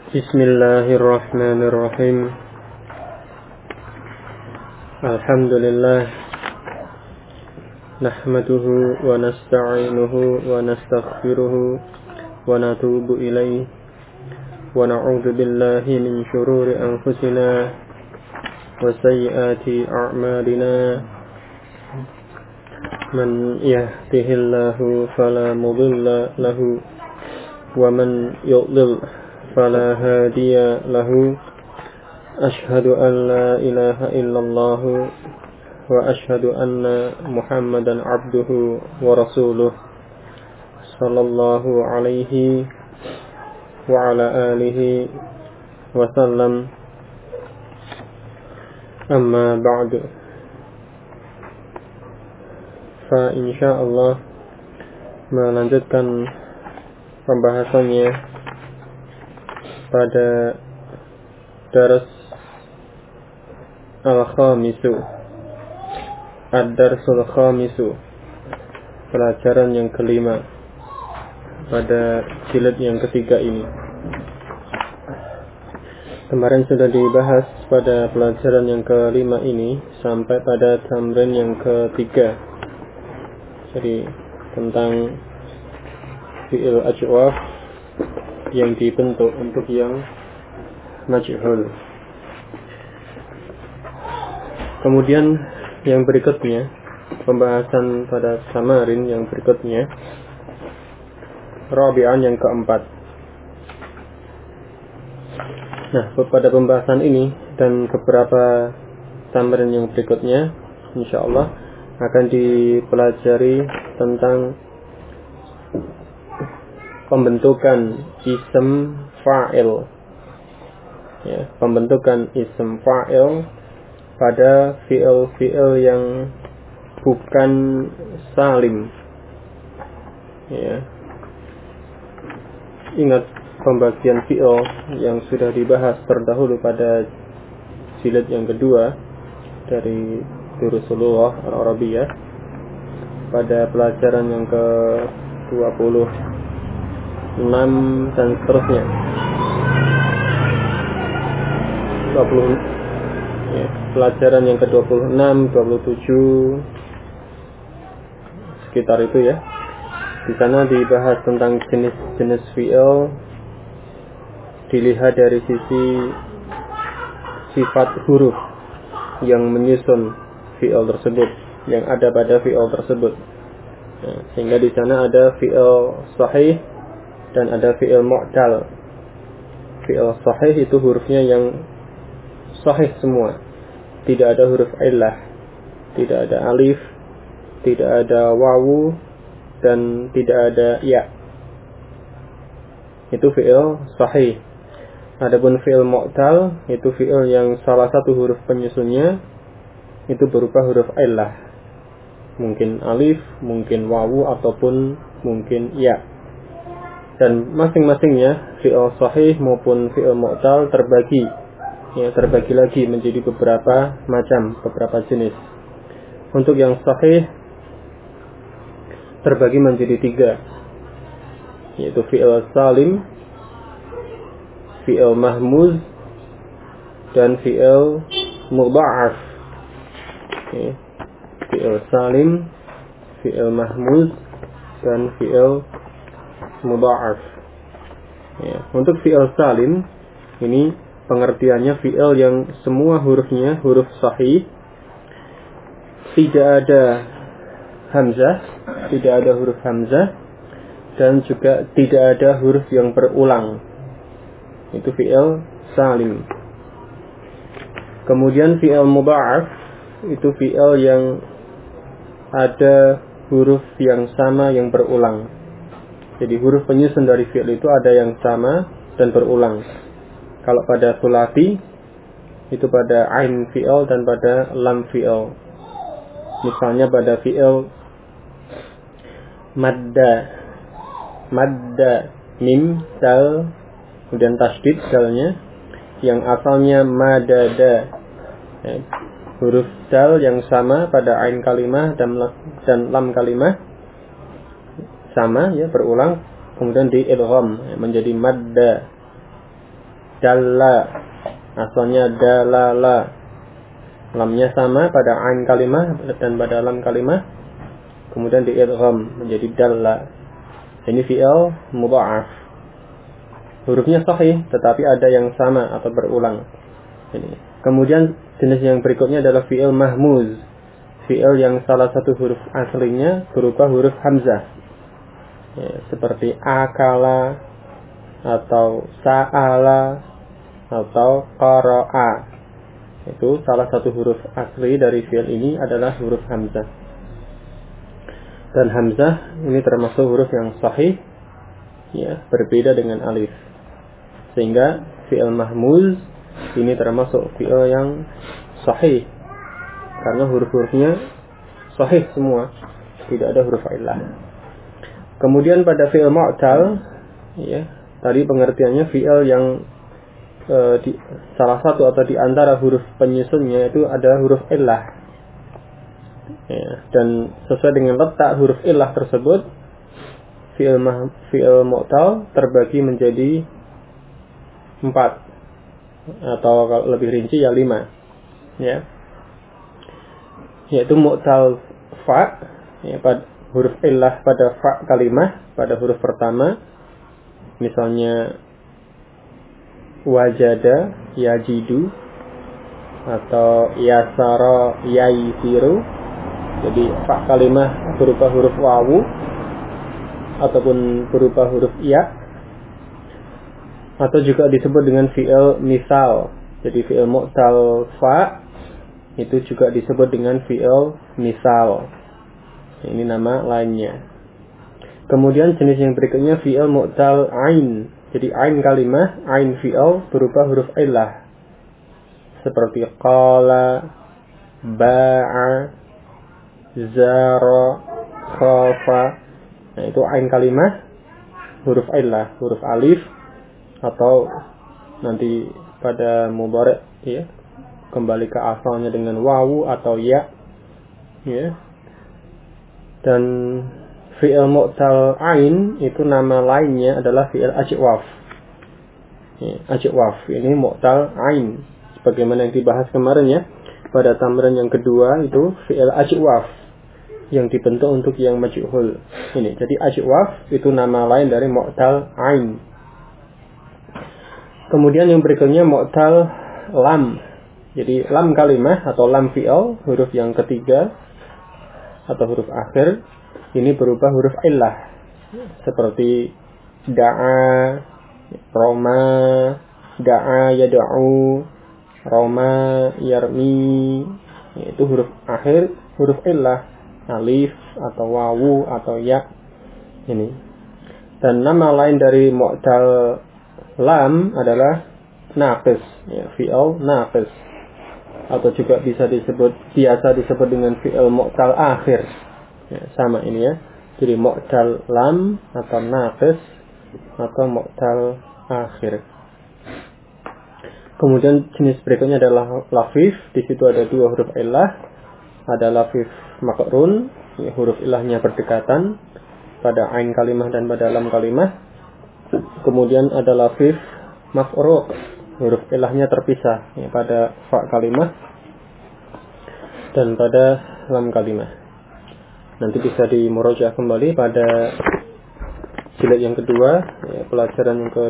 Bismillahirrahmanirrahim. Alhamdulillah. Nahmaduhu wa nasta'inuhu wa nastaghfiruhu wa natubu ilaih. Wa na'udzu billahi min shururi anfusina wa sayyiati a'malina. Man yahdihillahu fala mudilla lahu wa man yudlil fala hadiya lahu. Ashhadu an la ilaha illallah wa ashhadu anna Muhammadan abduhu wa rasuluh sallallahu alaihi wa ala alihi wa sallam. Amma ba'du. Fa insyaallah melanjutkan pembahasannya pada daras al-khamisu, ad-darsul khamisu, pelajaran yang kelima pada jilid yang ketiga ini. Kemarin sudah dibahas pada pelajaran yang kelima ini sampai pada tamrin yang ketiga. Jadi tentang fi'il ajwaf yang dibentuk untuk yang majhul. Kemudian yang berikutnya, pembahasan pada samarin yang berikutnya, rabi'an yang keempat. Nah, pada pembahasan ini dan beberapa samarin yang berikutnya, insyaallah akan dipelajari tentang pembentukan ism fa'il, ya, pembentukan ism fa'il pada fi'il yang bukan salim, ya. Ingat pembagian fi'il yang sudah dibahas terdahulu pada jilid yang kedua dari Durusulullah Al-Arabiyah pada pelajaran yang ke-26 dan seterusnya. 20, ya, pelajaran yang ke-26, 27 sekitar itu, ya. Di sana dibahas tentang jenis-jenis fi'il dilihat dari sisi sifat huruf yang menyusun fi'il tersebut, yang ada pada fi'il tersebut. Nah, sehingga di sana ada fi'il sahih dan ada fi'il mu'tal. Fi'il sahih itu hurufnya yang sahih semua, tidak ada huruf illah, tidak ada alif, tidak ada wawu, dan tidak ada ya. Itu fi'il sahih. Adapun fi'il mu'tal itu fi'il yang salah satu huruf penyusunnya itu berupa huruf illah, mungkin alif, mungkin wawu, ataupun mungkin ya. Dan masing-masingnya fi'il sahih maupun fi'il mu'tal terbagi lagi menjadi beberapa macam, beberapa jenis. Untuk yang sahih terbagi menjadi 3, yaitu fi'il salim, fi'il mahmuz, dan fi'il mudha'af. Fi'il salim, fi'il mahmuz, dan fi'il mudha'af. Untuk fi'il salim ini pengertiannya fi'il yang semua hurufnya huruf sahih, tidak ada hamzah, tidak ada huruf hamzah, dan juga tidak ada huruf yang berulang. Itu fi'il salim. Kemudian fi'il mudha'af itu fi'il yang ada huruf yang sama yang berulang. Jadi huruf penyusun dari fi'il itu ada yang sama dan berulang. Kalau pada sulasi itu pada ain fi'il dan pada lam fi'il. Misalnya pada fi'il madda mim dal, kemudian tasydid dalnya yang asalnya madada, ya. Huruf dal yang sama pada ain kalimah dan lam kalimah sama, ya, berulang, kemudian di idgham menjadi madda. dalla, asalnya dalala. Lamnya sama pada ain kalimah dan pada lam kalimah, kemudian diidgham menjadi dalla. Ini fi'il mudha'af. Hurufnya sahih tetapi ada yang sama atau berulang. Ini. Kemudian jenis yang berikutnya adalah fi'il mahmuz. Fi'il yang salah satu huruf aslinya berupa huruf hamzah. Ya, seperti akala atau sa'ala atau qara'a. Itu salah satu huruf asli dari fi'il ini adalah huruf hamzah. Dan hamzah ini termasuk huruf yang sahih, ya, berbeda dengan alif. Sehingga fi'il mahmuz ini termasuk fi'il yang sahih karena huruf-hurufnya sahih semua, tidak ada huruf illah. Kemudian pada fi'il mu'tal, ya, tadi pengertiannya fi'il yang salah satu atau di antara huruf penyusunnya itu ada huruf illah, ya, dan sesuai dengan letak huruf illah tersebut fi'il mu'tal terbagi menjadi 4 atau kalau lebih rinci ya 5, ya, yaitu mu'tal fa, ya, pada huruf illah pada fa kalimah pada huruf pertama, misalnya wajada yajidu atau yasara yaisiru. Jadi fa kalimah berupa huruf wawu ataupun berupa huruf ya, atau juga disebut dengan fi'il misal. Jadi fi'il mu'tal fa itu juga disebut dengan fi'il misal. Ini nama lainnya. Kemudian jenis yang berikutnya fi'il mu'tal ain. Jadi ain kalimah, ain fi'il berupa huruf illah. Seperti qala, ba'a, zara, khafa. Nah, itu ain kalimah huruf illah, huruf alif, atau nanti pada mudhari', ya, kembali ke asalnya dengan wawu atau ya, ya. Dan fi'il mu'tal ain itu nama lainnya adalah fi'il ajwaf. Ya, ajwaf ini mu'tal ain, sebagaimana yang dibahas kemarin, ya, pada tamrin yang kedua itu fi'il ajwaf yang dibentuk untuk yang majhul. Ini jadi ajwaf itu nama lain dari mu'tal ain. Kemudian yang berikutnya mu'tal lam. Jadi lam kalimah atau lam fi'il, huruf yang ketiga atau huruf akhir, ini berupa huruf illah. Seperti da'a, roma, da'a yada'u, roma yarmi. Itu huruf akhir, huruf illah, alif atau wawu atau ya. Ini. Dan nama lain dari mu'tal lam adalah naqis, ya, fi'il naqis, atau juga biasa disebut dengan fi'il mu'tal akhir, ya, sama ini, ya. Jadi mu'tal lam atau naqis atau mu'tal akhir. Kemudian jenis berikutnya adalah lafif. Di situ ada 2 huruf illah. Ada lafif makrun, ya, huruf illahnya berdekatan pada ain kalimah dan pada lam kalimah. Kemudian ada lafif mafruq, huruf ilahnya terpisah, ya, pada fa kalimah dan pada lam kalimah. Nanti bisa dimurajaah kembali pada jilid yang kedua, ya, pelajaran yang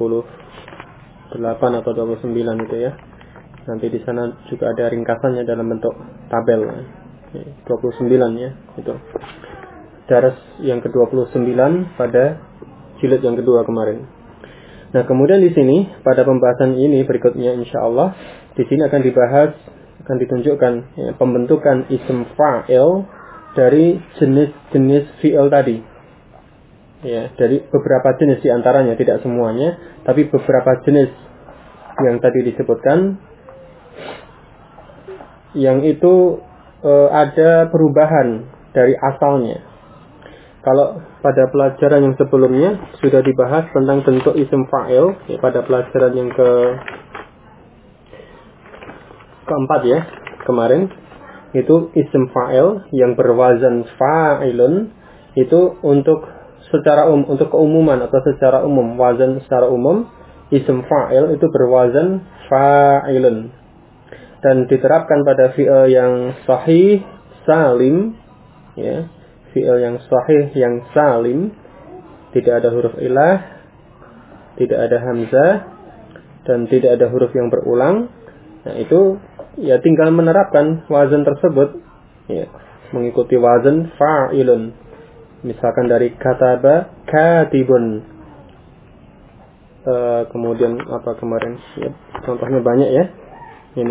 ke-28 atau 29 itu, ya. Nanti di sana juga ada ringkasannya dalam bentuk tabel, ya, 29, ya, itu. Daras yang ke-29 pada jilid yang kedua kemarin. Nah, kemudian di sini pada pembahasan ini berikutnya insyaallah di sini akan dibahas, akan ditunjukkan, ya, pembentukan isim fa'il dari jenis-jenis fi'il tadi. Ya, dari beberapa jenis di antaranya, tidak semuanya, tapi beberapa jenis yang tadi disebutkan yang itu ada perubahan dari asalnya. Kalau pada pelajaran yang sebelumnya sudah dibahas tentang bentuk isim fa'il, ya, pada pelajaran yang keempat, ya, kemarin, itu isim fa'il yang berwazan fa'ilun itu untuk secara untuk keumuman atau secara umum, wazan secara umum isim fa'il itu berwazan fa'ilun. Dan diterapkan pada fi'il yang sahih salim, ya, fi'il yang sahih yang salim, tidak ada huruf ilah, tidak ada hamzah, dan tidak ada huruf yang berulang. Nah, itu ya tinggal menerapkan wazan tersebut, ya, mengikuti wazan fa'ilun. Misalkan dari kataba katibun. Kemudian apa kemarin? Ya, contohnya banyak ya. Ini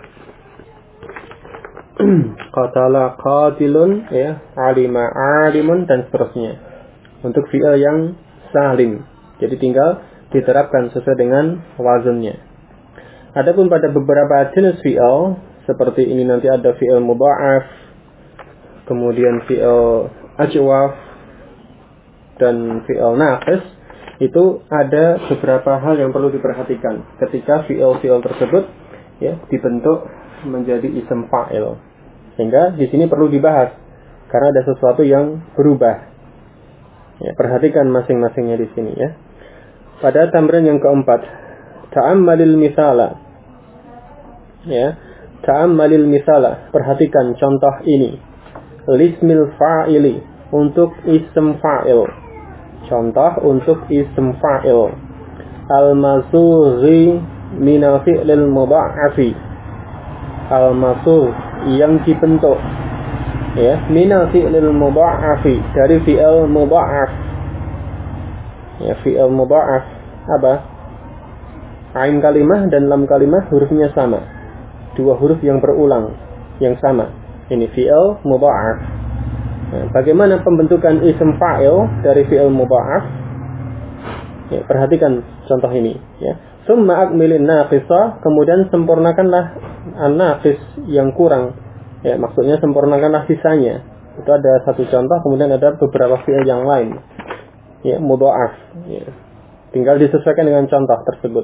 qatala qatilun, ya, alima alimun, dan seterusnya. Untuk fi'il yang salim, jadi tinggal diterapkan sesuai dengan wazannya. Adapun pada beberapa jenis fi'il seperti ini nanti ada fi'il mudha'af, kemudian fi'il ajwaf, dan fi'il naqis. Itu ada beberapa hal yang perlu diperhatikan ketika fi'il tersebut, ya, dibentuk menjadi isim fa'il. Sehingga di sini perlu dibahas karena ada sesuatu yang berubah. Ya, perhatikan masing-masingnya di sini ya. Pada tamrin yang keempat, ta'ammalil misala. Ya, ta'ammalil misala. Perhatikan contoh ini. Lismil fa'ili, untuk isim fa'il. Contoh untuk isim fa'il. Al-masughi minal fi'lil mudha'afi. Al-masugh, yang dibentuk, ya, minal fi'lil mudha'afi, dari fi'il mudha'af. Ya, fi'il mudha'af apa? Ain kalimah dan lam kalimah hurufnya sama. Dua huruf yang berulang yang sama. Ini fi'il mudha'af. Nah, bagaimana pembentukan isim fa'il dari fi'il mudha'af? Ya, perhatikan contoh ini ya. Summa akmilin naqisa, kemudian sempurnakanlah an-naqis yang kurang. Ya, maksudnya sempurnakanlah sisanya. Itu ada satu contoh, kemudian ada beberapa fi'il yang lain. Ya, mudha'af. Ya. Tinggal disesuaikan dengan contoh tersebut.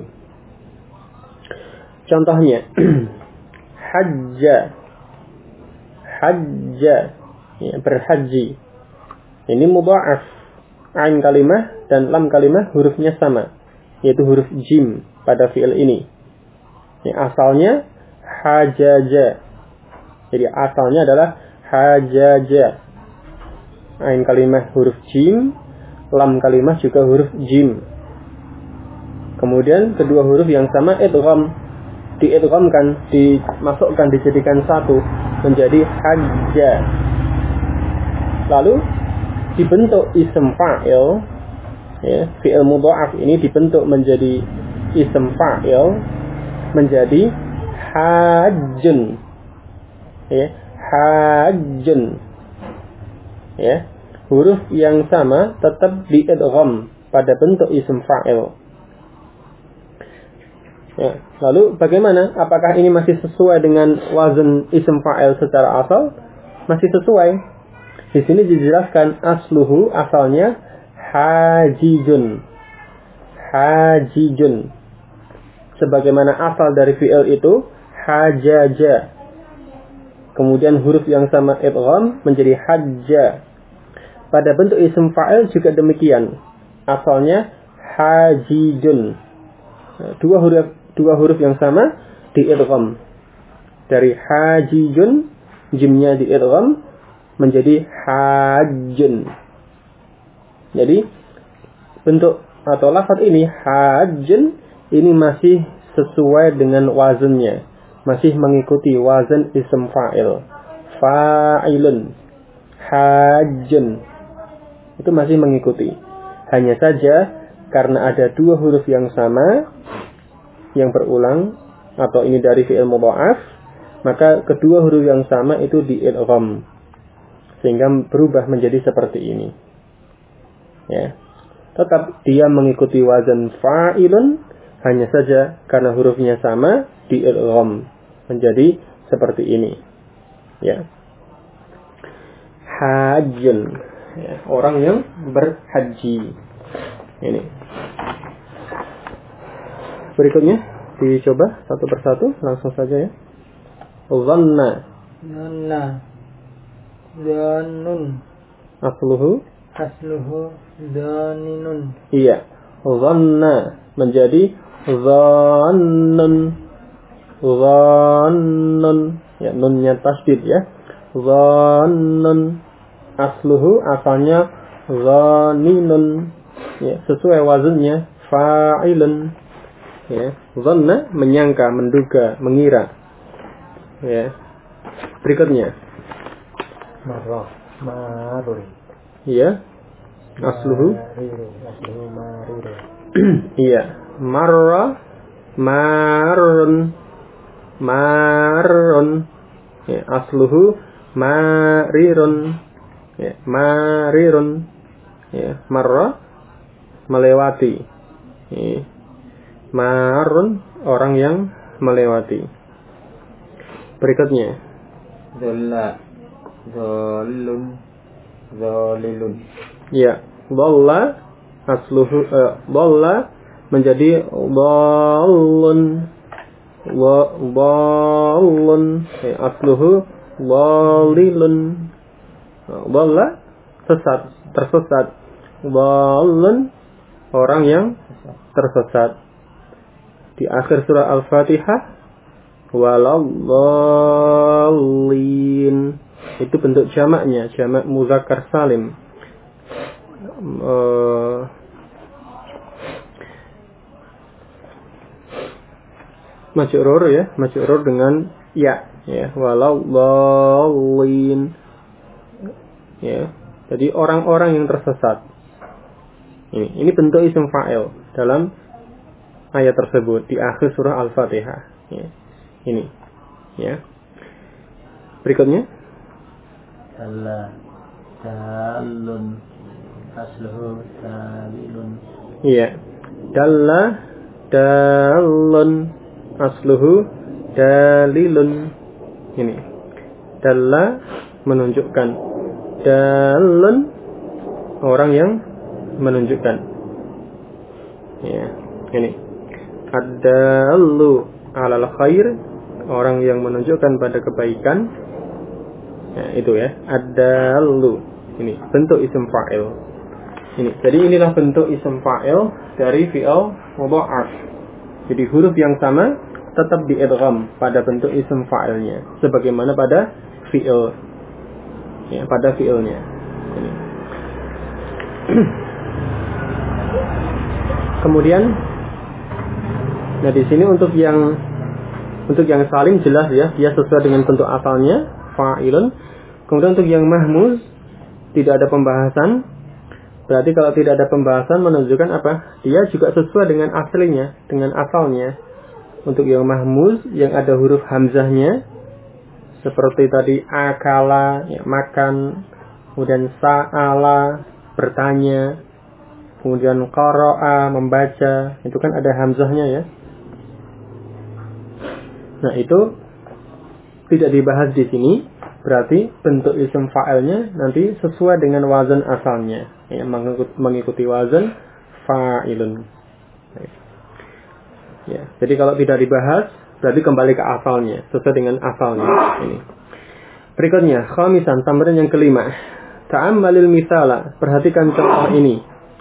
Contohnya hajja. Hajja, ya, berhaji. Ini mudha'af. Ain kalimah dan lam kalimah hurufnya sama, yaitu huruf jim pada fi'il ini. Ya, asalnya hajaja. Jadi asalnya adalah hajaja. Ain kalimah huruf jim, lam kalimah juga huruf jim. Kemudian kedua huruf yang sama idgham, diidghamkan, dimasukkan, dijadikan satu menjadi hajja. Lalu dibentuk isim fa'il, ya, fi'il mudha'af ini dibentuk menjadi isim fa'il menjadi hajjun, ya, hajjun, ya, huruf yang sama tetap diidgham pada bentuk isim fa'il. Ya, lalu bagaimana? Apakah ini masih sesuai dengan wazan isim fa'il secara asal? Masih sesuai. Di sini dijelaskan asluhu, asalnya hajijun. Hajijun. Sebagaimana asal dari fi'il itu hajaja. Kemudian huruf yang sama idgham menjadi hajja. Pada bentuk isim fa'il juga demikian. Asalnya hajijun. Dua huruf yang sama diidgham. Dari hajijun, jimnya diidgham menjadi hajjun. Jadi bentuk atau lafaz ini hajjun ini masih sesuai dengan wazannya, masih mengikuti wazan isim fa'il. Fa'ilun, hajjun, itu masih mengikuti. Hanya saja karena ada dua huruf yang sama yang berulang, atau ini dari fi'il mudha'af, maka kedua huruf yang sama itu diidgham sehingga berubah menjadi seperti ini. Ya. Tetap dia mengikuti wazan fa'ilun, hanya saja karena hurufnya sama diidgham menjadi seperti ini. Ya. Hajjun, ya, orang yang berhaji. Ini. Berikutnya dicoba satu persatu, langsung saja ya. Dhanna. Dhanna. Dhanun. Asluhu dhaninun. iya, dhanna menjadi dhannun. Dhannun. Ya, nunnya tasydid ya. Dhannun. Asluhu, asalnya dhaninun. Ya, sesuai wazannya fa'ilun. Ya, dhanna menyangka, menduga, mengira. Ya. Berikutnya. Marun. Ya. Asluhu mariru. iya, marra, marun, marun. Ya, asluhu marirun. Ya, marirun. Ya, marra melewati. Ya, marun orang yang melewati. Berikutnya. Dhalla, dhalun, dhalilun. Ya, dhalla asluhu dhalla menjadi dhallun. Dhallun. Ya, asluhu dhalilun. Dhalla sesat, tersesat. Dhallun orang yang tersesat. Di akhir surah Al-Fatihah waladzallin. Itu bentuk jamaknya, jamak muzakkar salim. Majrur ya, majrur dengan ya, waladzallin. Ya, jadi orang-orang yang tersesat. Ini bentuk isim fa'il dalam ayat tersebut di akhir surah Al-Fatihah. Ya. Ini, ya. Berikutnya. Dalla, dalun, asluhu dalilun. Iya. Dalla, dalun, asluhu dalilun. Ini. Dalla menunjukkan. Dalun orang yang menunjukkan. Ya, ini. Ad-dallu 'alal khair, orang yang menunjukkan pada kebaikan. Nah, itu ya, ad-dallu. Ini bentuk isim fa'il. Ini. Jadi inilah bentuk isim fa'il dari fi'il mudha'af. Jadi huruf yang sama tetap diidgham pada bentuk isim fa'ilnya sebagaimana pada fi'il. Ya, pada fi'ilnya. Ini. Kemudian nah di sini untuk yang salim jelas ya, dia sesuai dengan bentuk asalnya fa'ilun. Kemudian untuk yang mahmuz tidak ada pembahasan. Berarti kalau tidak ada pembahasan menunjukkan apa? Dia juga sesuai dengan aslinya, dengan asalnya. Untuk yang mahmuz yang ada huruf hamzahnya seperti tadi akala, ya, makan, kemudian sa'ala, bertanya, kemudian qara'a, membaca, itu kan ada hamzahnya ya. Nah, itu tidak dibahas di sini, berarti bentuk isim fa'ilnya nanti sesuai dengan wazan asalnya, ya, mengikuti wazan fa'ilun. Ya, jadi kalau tidak dibahas, berarti kembali ke asalnya, sesuai dengan asalnya. Ini. Berikutnya, khamisan, tambahan yang kelima. Ta'ammalil misala, perhatikan contoh ini.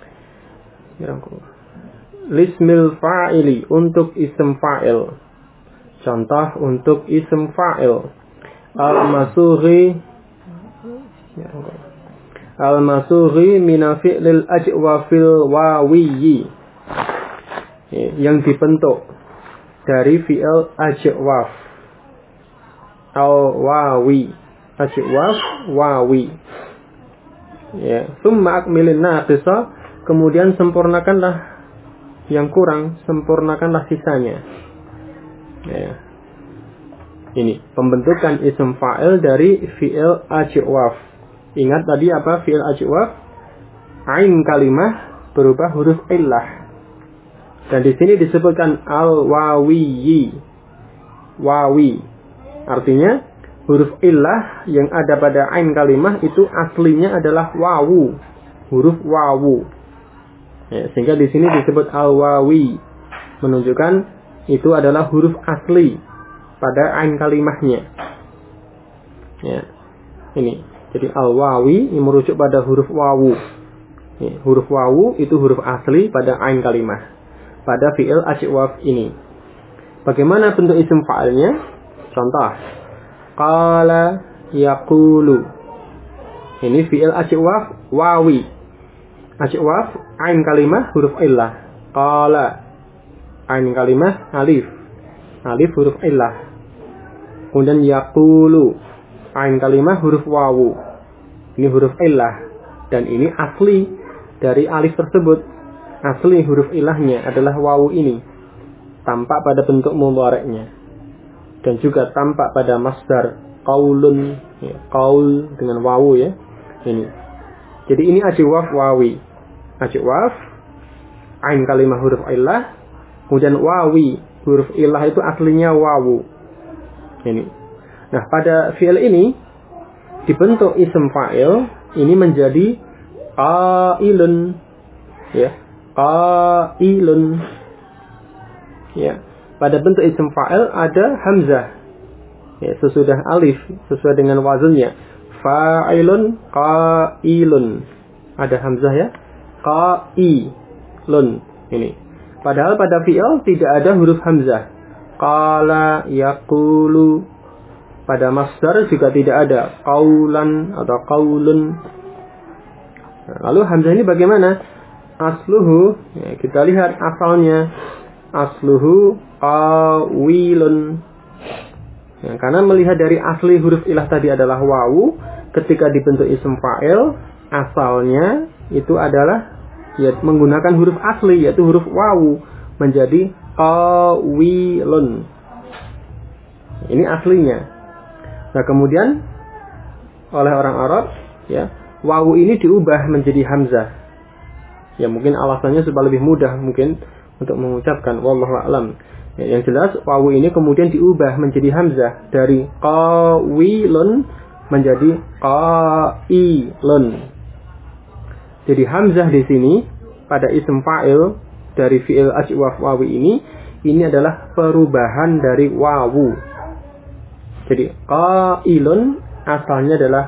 Lismil fa'ili, untuk isim fa'il. Contoh untuk isim fa'il. Al-masughi mina fi'lil ajwafil wawiyyi, yang dibentuk dari fi'il ajwaf al-wawi, ajwaf wawi. Ya, summa akmilin naqisa, kemudian sempurnakanlah yang kurang, sempurnakanlah sisanya. Ya. Ini pembentukan isim fa'il dari fi'il ajwaf. Ingat tadi apa fi'il ajwaf? Ain kalimah berubah huruf illah. Dan di sini disebutkan al-wawiyyi. Wawi. Artinya huruf illah yang ada pada ain kalimah itu aslinya adalah wawu. Huruf wawu. Ya, sehingga di sini disebut al-wawi, menunjukkan itu adalah huruf asli pada ain kalimahnya. Ya. Ini. Jadi al-wawi ini merujuk pada huruf wawu. Ya, huruf wawu itu huruf asli pada ain kalimah. pada fi'il ajwaf ini. Bagaimana bentuk isim fa'ilnya? Contoh, qala yaqulu. Ini fi'il ajwaf wawi. Ajwaf ain kalimah huruf illah. Qala ain kalimah alif. Alif huruf illah. Kemudian yaqulu ain kalimah huruf wawu. Ini huruf illah. Dan ini asli dari alif tersebut. Asli huruf ilahnya adalah wawu ini. Tampak pada bentuk mudhari'nya. Dan juga tampak pada masdar qaulun, ya, qaul dengan wawu ya. Ini. Jadi ini ajwaf wawi. Ajwaf ain kalimah huruf illah, kemudian wawi, huruf illah itu aslinya wawu. Ini. Nah, pada fi'il ini dibentuk isim fa'il ini menjadi qailun. Ya, qailun. Ya, pada bentuk isim fa'il ada hamzah. Ya, sesudah alif, sesuai dengan wazannya. Fa'ilun, qailun. Ada hamzah ya. Qailun. Ini. Padahal pada fi'il tidak ada huruf hamzah. Qala yaqulu. Pada masdar juga tidak ada qaulan atau qaulun. Lalu hamzah ini bagaimana? Asluhu, ya, kita lihat asalnya. Asluhu qawilun. Ya, karena melihat dari asli huruf ilah tadi adalah wawu, ketika dibentuk isim fa'il, asalnya itu adalah ya, menggunakan huruf asli, yaitu huruf wawu, menjadi qawilun. Ini aslinya. Nah, kemudian oleh orang Arab, ya, wawu ini diubah menjadi hamzah. Ya, mungkin alasannya supaya lebih mudah mungkin untuk mengucapkan, wallahu a'lam. Ya, yang jelas wawu ini kemudian diubah menjadi hamzah dari qawilun menjadi qailun. Jadi hamzah di sini pada isim fa'il dari fi'il ajwaf wawi ini adalah perubahan dari wawu. Jadi qailun asalnya adalah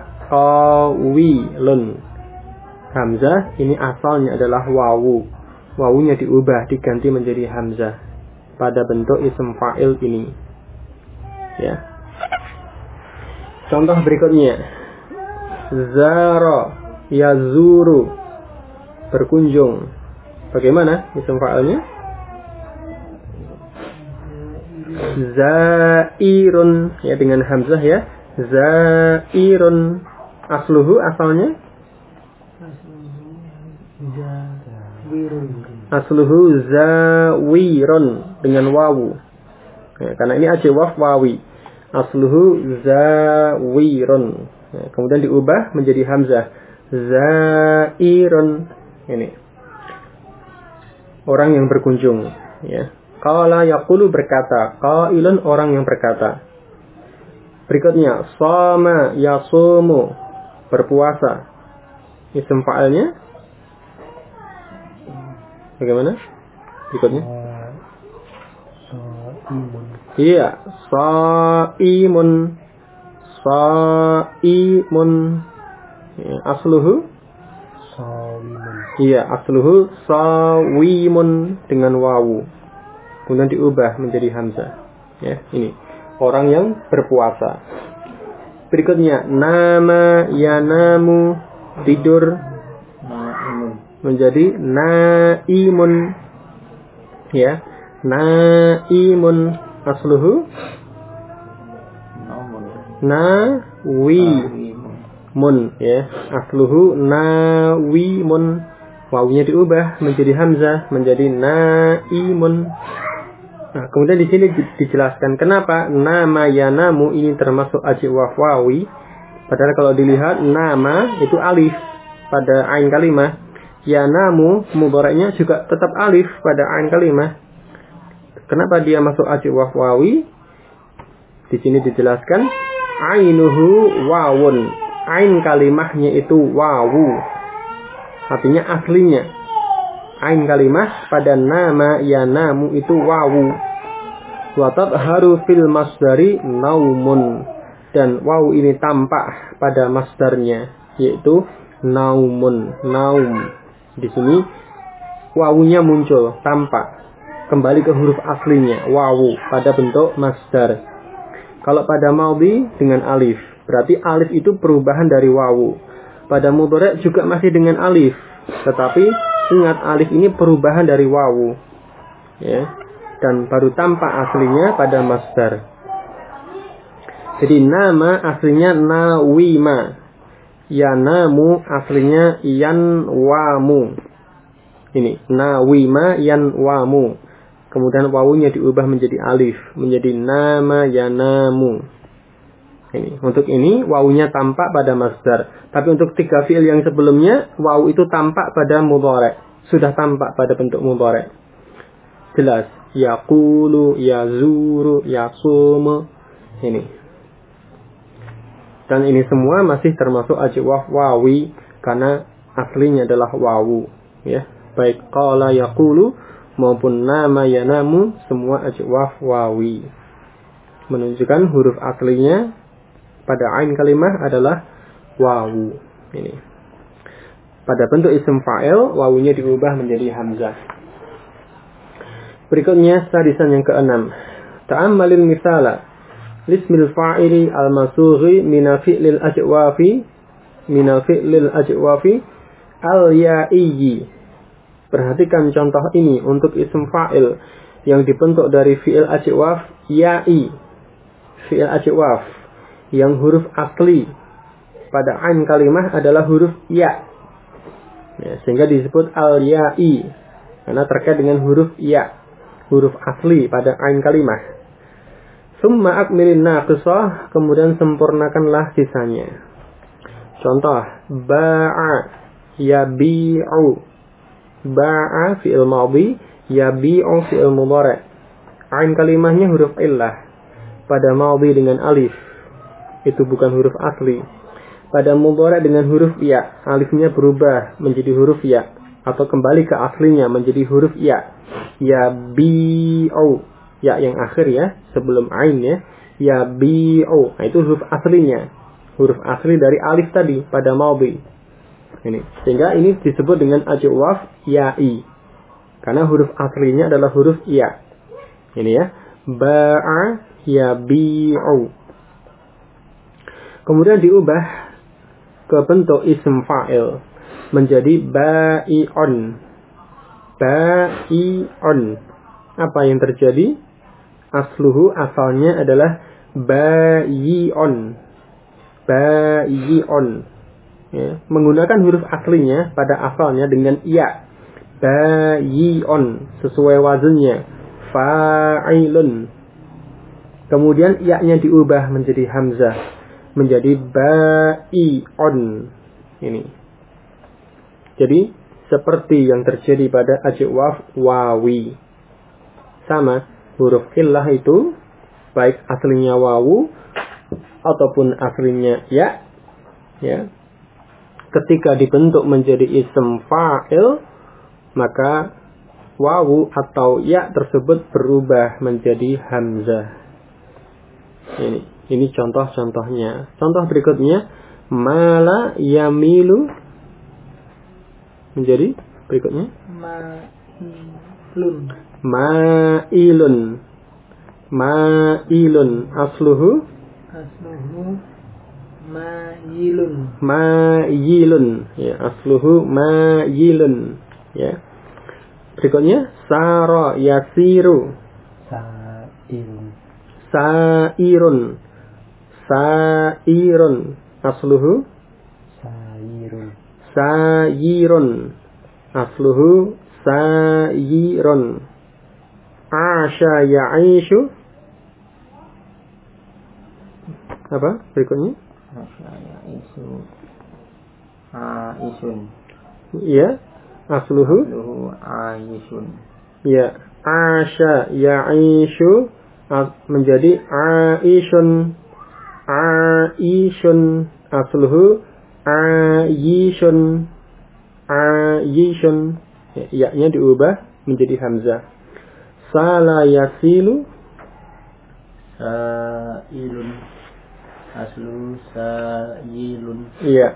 qawilun. Hamzah ini asalnya adalah wawu. Wawunya diubah, diganti menjadi hamzah pada bentuk isim fa'il ini. Ya. Contoh berikutnya. Zara yazuru, berkunjung. Bagaimana isim fa'ilnya? Zairun, ya, dengan hamzah ya. Zairun. Asluhu asalnya? Asluhu zawirun dengan wawu. Ya, karena ini ajwaf wawi. Asluhu zawirun. Ya, kemudian diubah menjadi hamzah. Zairun. Ini. Orang yang berkunjung. Ya. Qala yaqulu berkata. Qailun orang yang berkata. Berikutnya. Shama yasumu berpuasa. Isim fa'ilnya bagaimana? Berikutnya. Iya, saimun. Saimun. Ya, asluhu sawimun. Iya, asluhu sawimun dengan wawu. Kemudian diubah menjadi hamzah. Ya, ini. Orang yang berpuasa. Berikutnya, nama yanamu tidur menjadi naimun. Ya, naimun. Asluhu nawimun. Ya, asluhu nawimun. Wawunya diubah menjadi hamzah menjadi naimun. Nah, kemudian di sini dijelaskan kenapa nama yanamu ini termasuk ajwaf wawi. Padahal kalau dilihat nama itu alif pada ain kalimah. Yanamu mudhari'nya juga tetap alif pada ain kalimah. Kenapa dia masuk ajwaf wawi? Di sini dijelaskan ainuhu wawun. Ain kalimahnya itu wawu. Artinya aslinya ain kalimah pada nama yanamu itu wawu. Wa tadharu fil masdari naumun. Dan wawu ini tampak pada masdarnya yaitu naumun, naum. Di sini wawunya muncul, tampak. kembali ke huruf aslinya, wawu, pada bentuk masdar. Kalau pada madhi dengan alif, berarti alif itu perubahan dari wawu. Pada mudhari' juga masih dengan alif, tetapi ingat alif ini perubahan dari wawu, ya, dan baru tampak aslinya pada masdar. Jadi nama aslinya nawima, yanamu aslinya yanwamu. Ini nawima yanwamu. Kemudian wawunya diubah menjadi alif, menjadi nama yanamu. Ini untuk ini wawunya tampak pada masdar. Tapi untuk 3 fi'il yang sebelumnya, wawu itu tampak pada mudhari', sudah tampak pada bentuk mudhari'. Jelas, yaqulu, yazuru, yasumu. Ini. Dan ini semua masih termasuk ajwaf wawi karena aslinya adalah wawu, ya. Baik qala yaqulu maupun nama yanamu semua ajwaf wawi. Menunjukkan huruf aslinya pada ain kalimah adalah wawu. Ini. Pada bentuk isim fa'il, wawunya diubah menjadi hamzah. Berikutnya sadisan yang ke-6. Ta'ammalil misala lismil fa'ili al-masughi mina fi'lil ajwafi al-ya'iyyi. Perhatikan contoh ini untuk isim fa'il yang dibentuk dari fi'il ajwaf ya'i. Fi'il ajwaf yang huruf asli pada ain kalimah adalah huruf ya. Ya, sehingga disebut al-ya'i karena terkait dengan huruf ya, huruf asli pada ain kalimah. Summa akmilin naqisah, kemudian sempurnakanlah sisanya. Contoh, ba'a yabi'u. Ba'a fi'il madhi, yabi'u fi'il mudhari'. Ain kalimahnya huruf illah pada madhi dengan alif. Itu bukan huruf asli. Pada mudhari' dengan huruf ya, alifnya berubah menjadi huruf ya atau kembali ke aslinya menjadi huruf ya. Yabi'u. Ya yang akhir ya, sebelum ain ya. Yabi'u. Nah, itu huruf aslinya. Huruf asli dari alif tadi pada madhi. Ini. Sehingga ini disebut dengan ajwaf ya'i. Karena huruf aslinya adalah huruf ya. Ini ya. Ba'a yabi'u. Kemudian diubah ke bentuk isim fa'il menjadi ba'i'un. Ba'i'un. Apa yang terjadi? Asluhu, asalnya adalah bayi'on. Bayi'on. Ya, menggunakan huruf aslinya pada asalnya dengan iya. Bayi'on. Sesuai wazannya. Fa'ilun. Kemudian iya-nya diubah menjadi hamzah. Menjadi ba'i'on. Ini. Jadi, seperti yang terjadi pada ajwaf wawi. Sama. Huruf illah itu baik aslinya wawu ataupun aslinya ya, ya. Ketika dibentuk menjadi isim fa'il, maka wawu atau ya tersebut berubah menjadi hamzah. Ini contoh-contohnya. Contoh berikutnya, mala yamilu menjadi berikutnya ma'ilun. Ma'ilun asluhu ma'yilun ya, asluhu ma'yilun ya. Berikutnya sara yasiru. Sairun asluhu sayirun asluhu sayirun. Asya ya'ishu. Apa berikutnya? Asya ya'ishu aisun. Ya, asluhu aisun. Ya, asya ya'ishu menjadi aishun. Aishun asluhu ayishun. Ayishun. Ya-nya diubah menjadi hamzah. Sala yasilu. Sailun aslu sailun. Iya.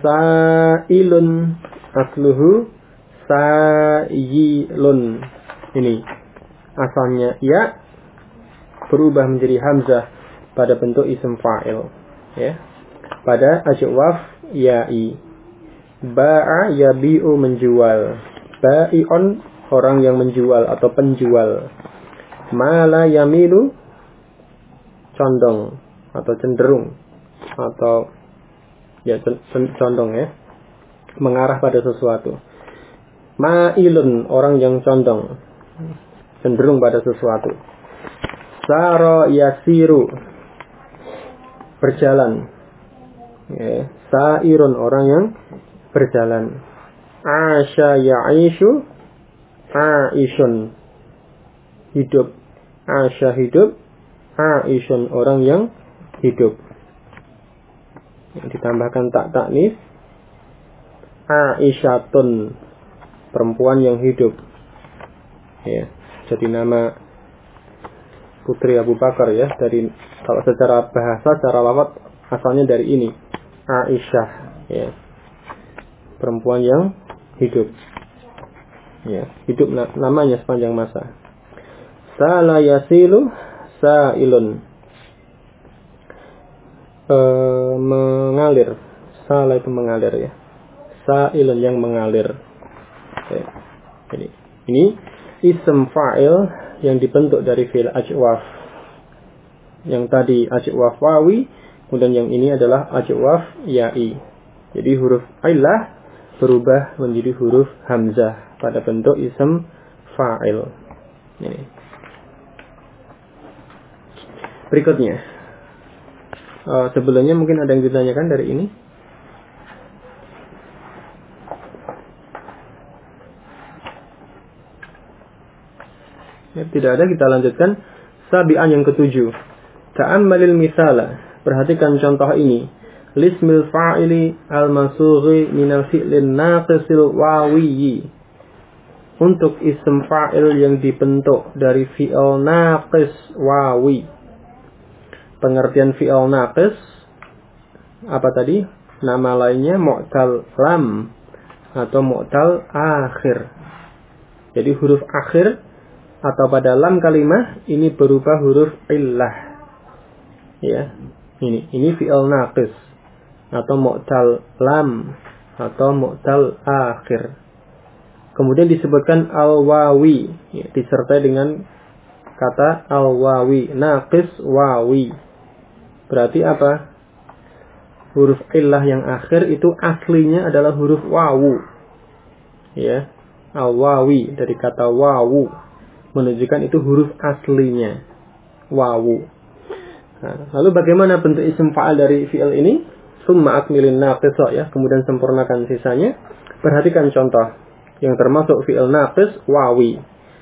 Sailun asluhu sayilun. Ini asalnya ya berubah menjadi hamzah pada bentuk isim fa'il, ya. Pada ajwaf ya'i. Ba'a yabi'u menjual. Ba'i'on orang yang menjual atau penjual. Mala yamilu condong atau cenderung atau ya condong, ya, mengarah pada sesuatu. Ma'ilun orang yang condong, cenderung pada sesuatu. Saro yasiru berjalan, ya. Sairun orang yang berjalan. Asya ya'ishu aishun hidup. Asya hidup, aishun orang yang hidup. Ditambahkan tak taknis. Aisyatun perempuan yang hidup, ya. Jadi nama putri Abu Bakar, ya, dari kalau secara bahasa, secara lafaz asalnya dari ini, Aisyah, ya, perempuan yang hidup, ya, hidup namanya sepanjang masa. Sala yasilu sailun mengalir. Sala itu mengalir, ya. Sailun yang mengalir, ya. Ini isim fa'il yang dibentuk dari fi'il ajwaf. Yang tadi ajwaf wawi, kemudian yang ini adalah ajwaf ya'i. Jadi huruf illah berubah menjadi huruf hamzah pada bentuk isim fa'il. Ini. Berikutnya, sebelumnya mungkin ada yang ditanyakan dari ini. Ya, tidak ada, kita lanjutkan. Sabi'an yang ketujuh. Ta'ammalil misala. Perhatikan contoh ini. Lismil fa'ili al-masughi minal fi'lin naqisil wawiyyi. Untuk isim fa'il yang dibentuk dari fi'il naqis wawi. Pengertian fi'il naqis apa tadi? Nama lainnya mu'tal lam atau mu'tal akhir. Jadi huruf akhir atau pada lam kalimah ini berubah huruf illah, ya. Ini fi'il naqis atau mu'tal lam atau mu'tal akhir. Kemudian disebutkan al-wawi, ya, disertai dengan kata al-wawi, naqis wawi. Berarti apa? Huruf illah yang akhir itu aslinya adalah huruf wawu, ya. Al-wawi dari kata wawu menunjukkan itu huruf aslinya wawu. Nah, lalu bagaimana bentuk isim fa'al dari fi'il ini? Summa akmilin naqisa, ya, kemudian sempurnakan sisanya. Perhatikan contoh yang termasuk fi'il naqis wawi.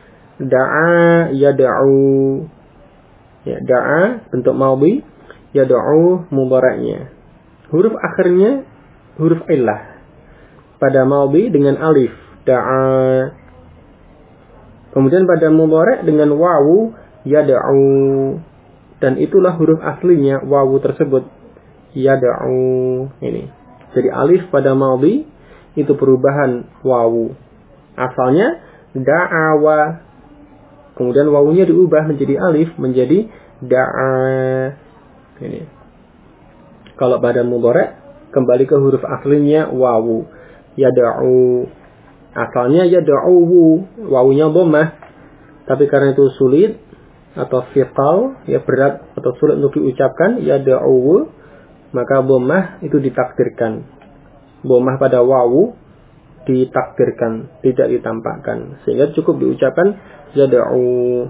Da'a yada'u, ya, da'a bentuk madhi, yada'u mudhari'nya. Huruf akhirnya huruf illah pada madhi dengan alif, da'a. Kemudian pada mudhari' dengan wawu, yada'u. Dan itulah huruf aslinya wawu tersebut, yada'u. Ini. Jadi alif pada madhi itu perubahan wawu. Asalnya da'awa. Kemudian wawunya diubah menjadi alif menjadi da'a. Ini. Kalau pada mudhari' kembali ke huruf aslinya wawu, yada'u. Asalnya yada'u, wawunya dhammah. Tapi karena itu sulit atau fiqal, ya, berat atau sulit untuk diucapkan, yada'u, maka dhammah itu ditakdirkan. Dhammah pada wawu ditakdirkan, tidak ditampakkan, sehingga cukup diucapkan yada'u.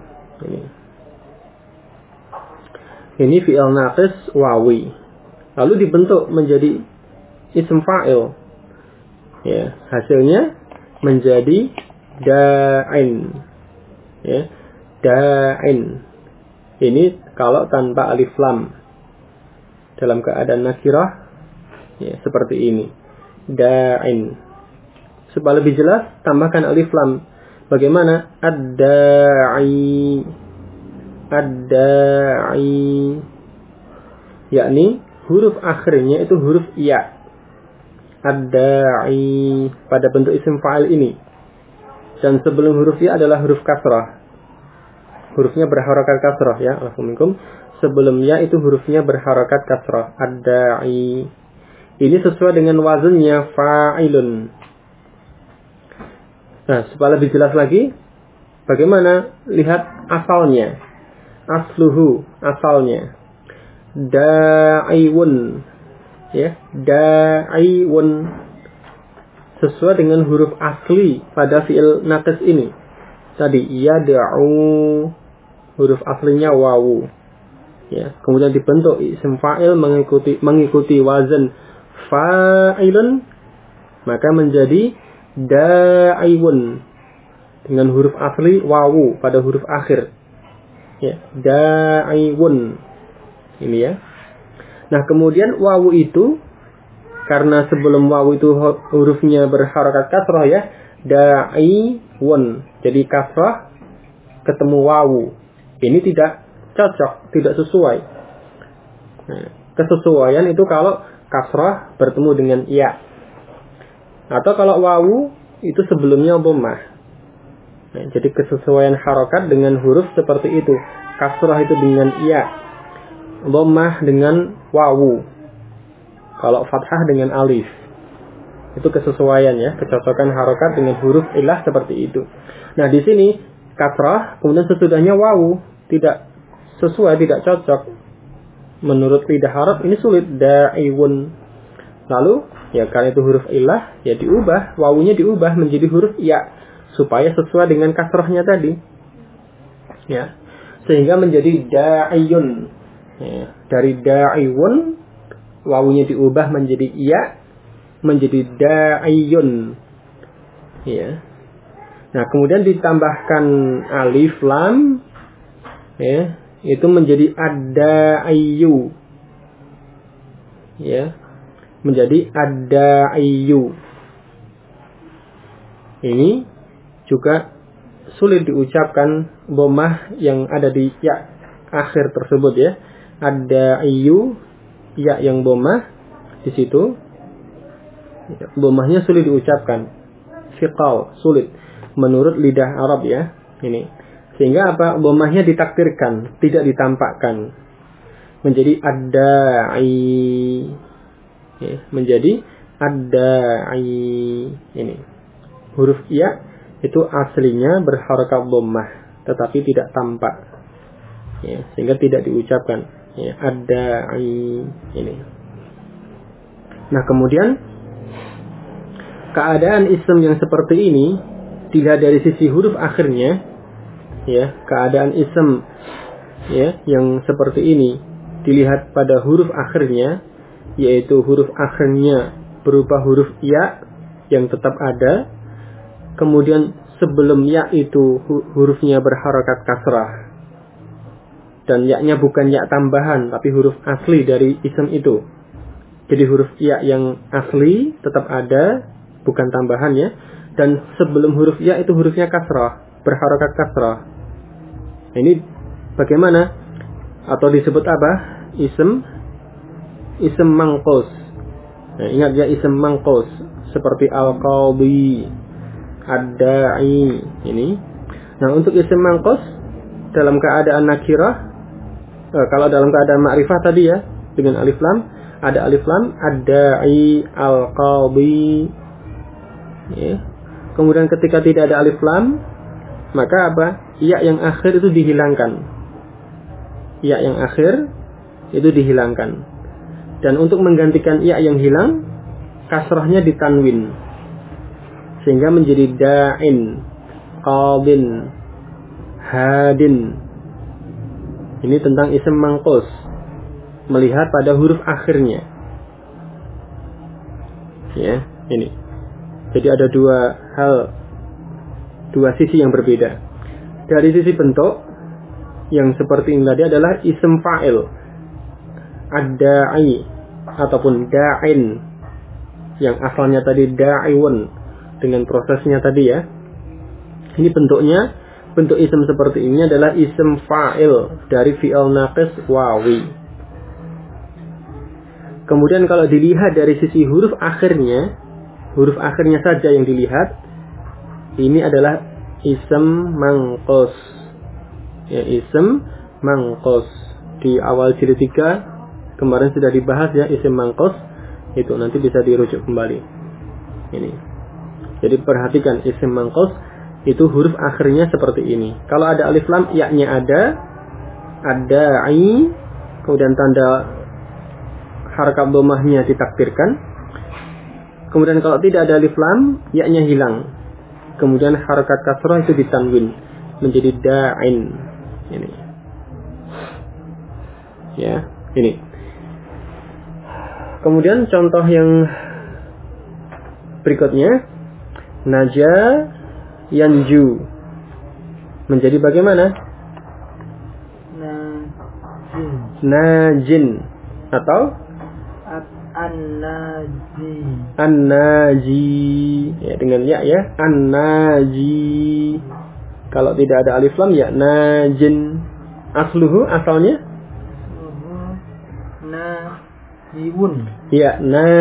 Ini fi'il naqis wawi. Lalu dibentuk menjadi isim fa'il. Ya, hasilnya menjadi da'in, ya, da'in. Ini kalau tanpa alif lam dalam keadaan nakirah, ya, seperti ini, da'in. Supaya lebih jelas tambahkan alif lam. Bagaimana? Ad-da'i, ad-da'i, yakni huruf akhirnya itu huruf ya. Ad-da'i pada bentuk isim fa'il ini. Dan sebelum huruf ya adalah huruf kasrah. Hurufnya berharakat kasrah ya. Alhamdulillah. Sebelum ya itu hurufnya berharakat kasrah. Ad-da'i. Ini sesuai dengan wazannya fa'ilun. Nah, supaya lebih jelas lagi, bagaimana? Lihat asalnya. Asluhu, asalnya. Da'iwun. Ya, da'iwun. Sesuai dengan huruf asli pada fi'il naqis ini. Tadi yad'u, huruf aslinya wawu. Ya, kemudian dibentuk isim fa'il mengikuti wazan fa'ilun, maka menjadi da'iwun dengan huruf asli wawu pada huruf akhir. Ya, da'iwun. Ini ya. Nah, kemudian wawu itu karena sebelum wawu itu hurufnya berharakat kasrah ya, da'iwun. Jadi kasrah ketemu wawu. Ini tidak cocok, tidak sesuai. Nah, kesesuaian itu kalau kasrah bertemu dengan ya. Atau kalau wawu itu sebelumnya dhammah. Nah, jadi kesesuaian harakat dengan huruf seperti itu. Kasrah itu dengan ya. Dhammah dengan wawu. Kalau fathah dengan alif. Itu kesesuaian ya, kecocokan harakat dengan huruf ilah seperti itu. Nah, di sini kasrah kemudian sesudahnya wawu, tidak sesuai, tidak cocok. Menurut lidah Arab ini sulit, da'iwun. Lalu ya karena itu huruf ilah, ya diubah, wawunya diubah menjadi huruf ya supaya sesuai dengan kasrahnya tadi. Ya. Sehingga menjadi da'iyun. Ya, dari da'iwun wawunya diubah menjadi ya, menjadi da'iyun. Ya. Nah, kemudian ditambahkan alif lam ya, itu menjadi ad-da'iyu. Ya. Menjadi ad-da'iyu. Ini juga sulit diucapkan dhammah yang ada di ya akhir tersebut ya. Ad-da'iyu, ya yang dhammah di situ. Dhammahnya sulit diucapkan. Fiqal, sulit menurut lidah Arab ya. Ini. Sehingga apa? Dhammahnya ditakdirkan, tidak ditampakkan. Menjadi ad-da'i. Ya, menjadi ad-da'i. Ini. Huruf ya itu aslinya berharakat dhammah, tetapi tidak tampak. Ya, sehingga tidak diucapkan. Ya, ad-da'i ini. Nah, kemudian keadaan ism yang seperti ini dilihat dari sisi huruf akhirnya. Ya, keadaan ism ya yang seperti ini dilihat pada huruf akhirnya, yaitu huruf akhirnya berupa huruf ya yang tetap ada. Kemudian sebelum ya itu hurufnya berharakat kasrah. Dan ya-nya bukan ya tambahan, tapi huruf asli dari ism itu. Jadi huruf ya yang asli tetap ada, bukan tambahan ya. Dan sebelum huruf ya itu hurufnya kasrah, berharakat kasrah. Ini bagaimana? Atau disebut apa? Ism mangqus. Nah, ingat ya, ism mangqus seperti al-qadhi, ad-da'i ini. Nah, untuk ism mangqus dalam keadaan nakirah, kalau dalam keadaan ma'rifah tadi ya dengan alif lam, ada alif lam, ad-da'i, al-qadhi. Ya. Kemudian ketika tidak ada alif lam, maka apa? Ya yang akhir itu dihilangkan. Ya yang akhir itu dihilangkan. Dan untuk menggantikan ya yang hilang, kasrahnya ditanwin. Sehingga menjadi da'in, qadin, hadin. Ini tentang ism mangqus. Melihat pada huruf akhirnya. Ya, ini. Jadi ada dua sisi yang berbeda. Dari sisi bentuk, yang seperti ini tadi adalah ism fa'il, ad-da'i ataupun da'in, yang asalnya tadi da'iwun dengan prosesnya tadi ya. Ini bentuknya, bentuk ism seperti ini adalah ism fa'il dari fi'il naqis wawi. Kemudian kalau dilihat dari sisi huruf akhirnya saja yang dilihat, Ini adalah ism manqus. Ya, ism manqus. Di awal jilid 3 kemarin sudah dibahas ya, ism manqus. Itu nanti bisa dirujuk kembali. Ini. Jadi perhatikan ism manqus itu huruf akhirnya seperti ini. Kalau ada alif lam, ya-nya ada i, kemudian tanda harakat dhammahnya ditakdirkan. Kemudian kalau tidak ada alif lam, ya-nya hilang. Kemudian harakat kasrah itu ditanwin menjadi da'in. Ini. Ya, ini. Kemudian contoh yang berikutnya, naja yanju menjadi bagaimana? Najin atau an-naji ya, dengan ya an-naji. Kalau tidak ada alif lam, ya najin. Asalnya najiwun. Ya,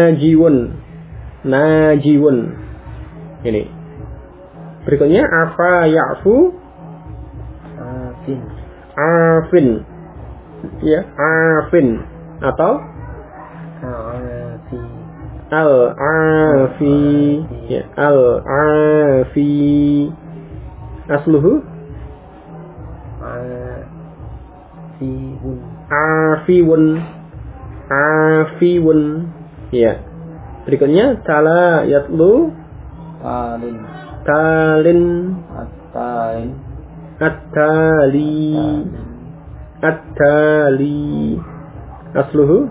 najiwun. Ini. Berikutnya afa ya'fu afin. Ya, afin atau al-afi. Ya, al-afi. Asluhu afiwun. Ya. Berikutnya tala yatlu talin at-tali. Asluhu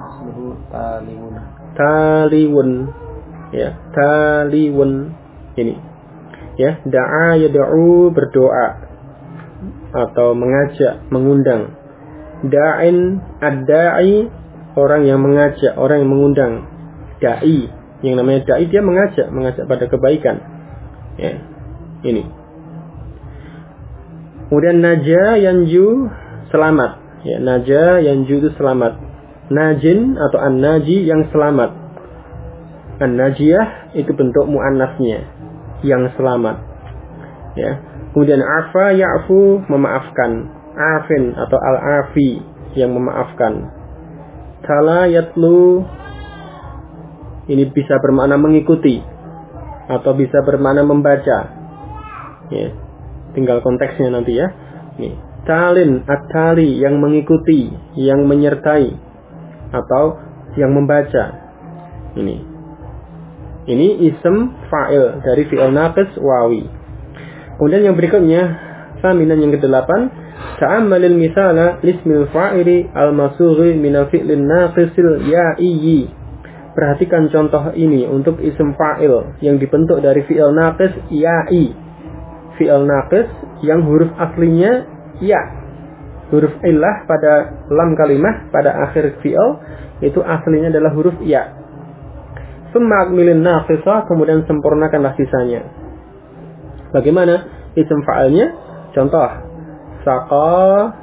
taliwun. Ya, taliwun. Ini. Ya, da'a yad'u berdoa atau mengajak, mengundang. Da'in ad-da'i orang yang mengajak, orang yang mengundang. Da'i, yang namanya da'i dia mengajak pada kebaikan. Ya. Ini. Kemudian naja yanju selamat. Ya, naja yanju itu selamat. Najin atau an-naji yang selamat. An-najiyah itu bentuk muannasnya, yang selamat. Ya. Kemudian afa ya'fu memaafkan. Afin atau al-afi yang memaafkan. Tala yatlu ini bisa bermakna mengikuti atau bisa bermakna membaca. Ya. Tinggal konteksnya nanti ya. Nih. Talin at-tali yang mengikuti, yang menyertai atau yang membaca. Ini ism fa'il dari fi'il naqis wawi. Kemudian yang berikutnya, saminan yang ke-8, ta'ammalil misala lismil fa'ili al-masughi minal fi'lin naqisil ya'i. Perhatikan contoh ini untuk ism fa'il yang dibentuk dari fi'il naqis ya'i. Fi'il naqis yang huruf aslinya ya. Huruf illah pada lam kalimah pada akhir fi'il itu aslinya adalah huruf ya. Summa akmilin naqisah, kemudian sempurnakanlah sisanya. Bagaimana ism fa'ilnya? Contoh, saqa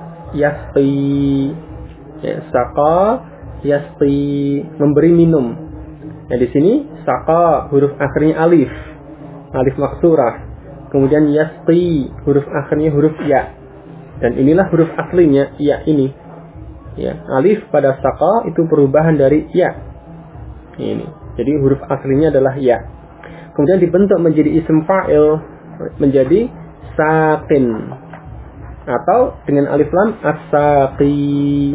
yasqi. Ya, saqa yasqi, memberi minum. Nah, di sini saqa huruf akhirnya alif maksurah. Kemudian yasqi huruf akhirnya huruf ya. Dan inilah huruf aslinya ya ini. Ya, alif pada saqa itu perubahan dari ya. Ini. Jadi huruf aslinya adalah ya. Kemudian dibentuk menjadi ism fa'il menjadi saqin atau dengan alif lam as-saqi.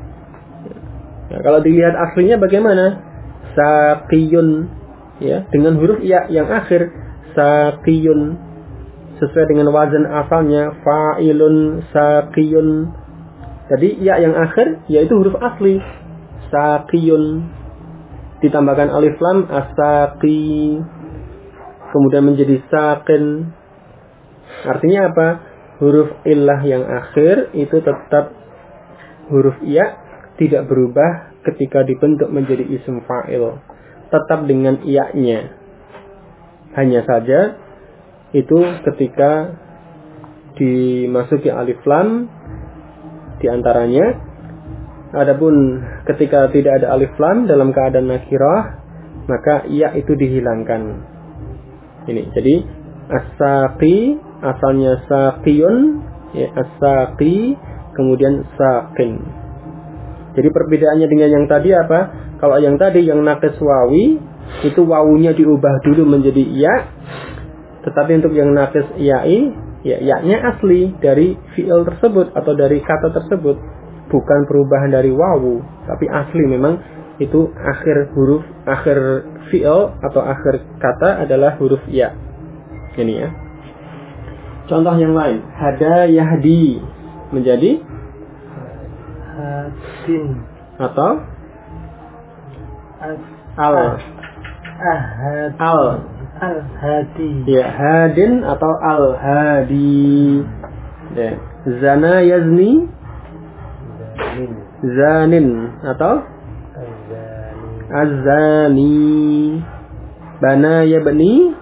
Ya, kalau dilihat aslinya bagaimana? Saqiyun, ya, dengan huruf ya yang akhir saqiyun sesuai dengan wazan asalnya fa'ilun saqiyun. Jadi ya yang akhir yaitu huruf asli saqiyun, ditambahkan alif lam as-saqi, kemudian menjadi saqin. Artinya apa? Huruf illah yang akhir itu tetap huruf ya, tidak berubah ketika dibentuk menjadi ism fa'il, tetap dengan iya-nya. Hanya saja itu ketika dimasuki alif lam diantaranya. Adapun ketika tidak ada alif lam dalam keadaan nakirah, maka ya itu dihilangkan. Ini. Jadi As-saqi asalnya saqiyun, ya, as-saqi, kemudian saqin. Jadi perbedaannya dengan yang tadi apa? Kalau yang tadi yang naqis wawi itu wawunya diubah dulu menjadi ya. Tetapi untuk yang naqis ya'i, ya ya-nya asli dari fi'il tersebut atau dari kata tersebut, bukan perubahan dari wawu, tapi asli memang itu akhir huruf, akhir fi'il atau akhir kata adalah huruf ya. Ini ya. Contoh yang lain, hada yahdi menjadi hadin atau al-hadi. Ya, hadin atau al-hadi. Ya. Zana yazni zanin atau az-zani. Bana yabni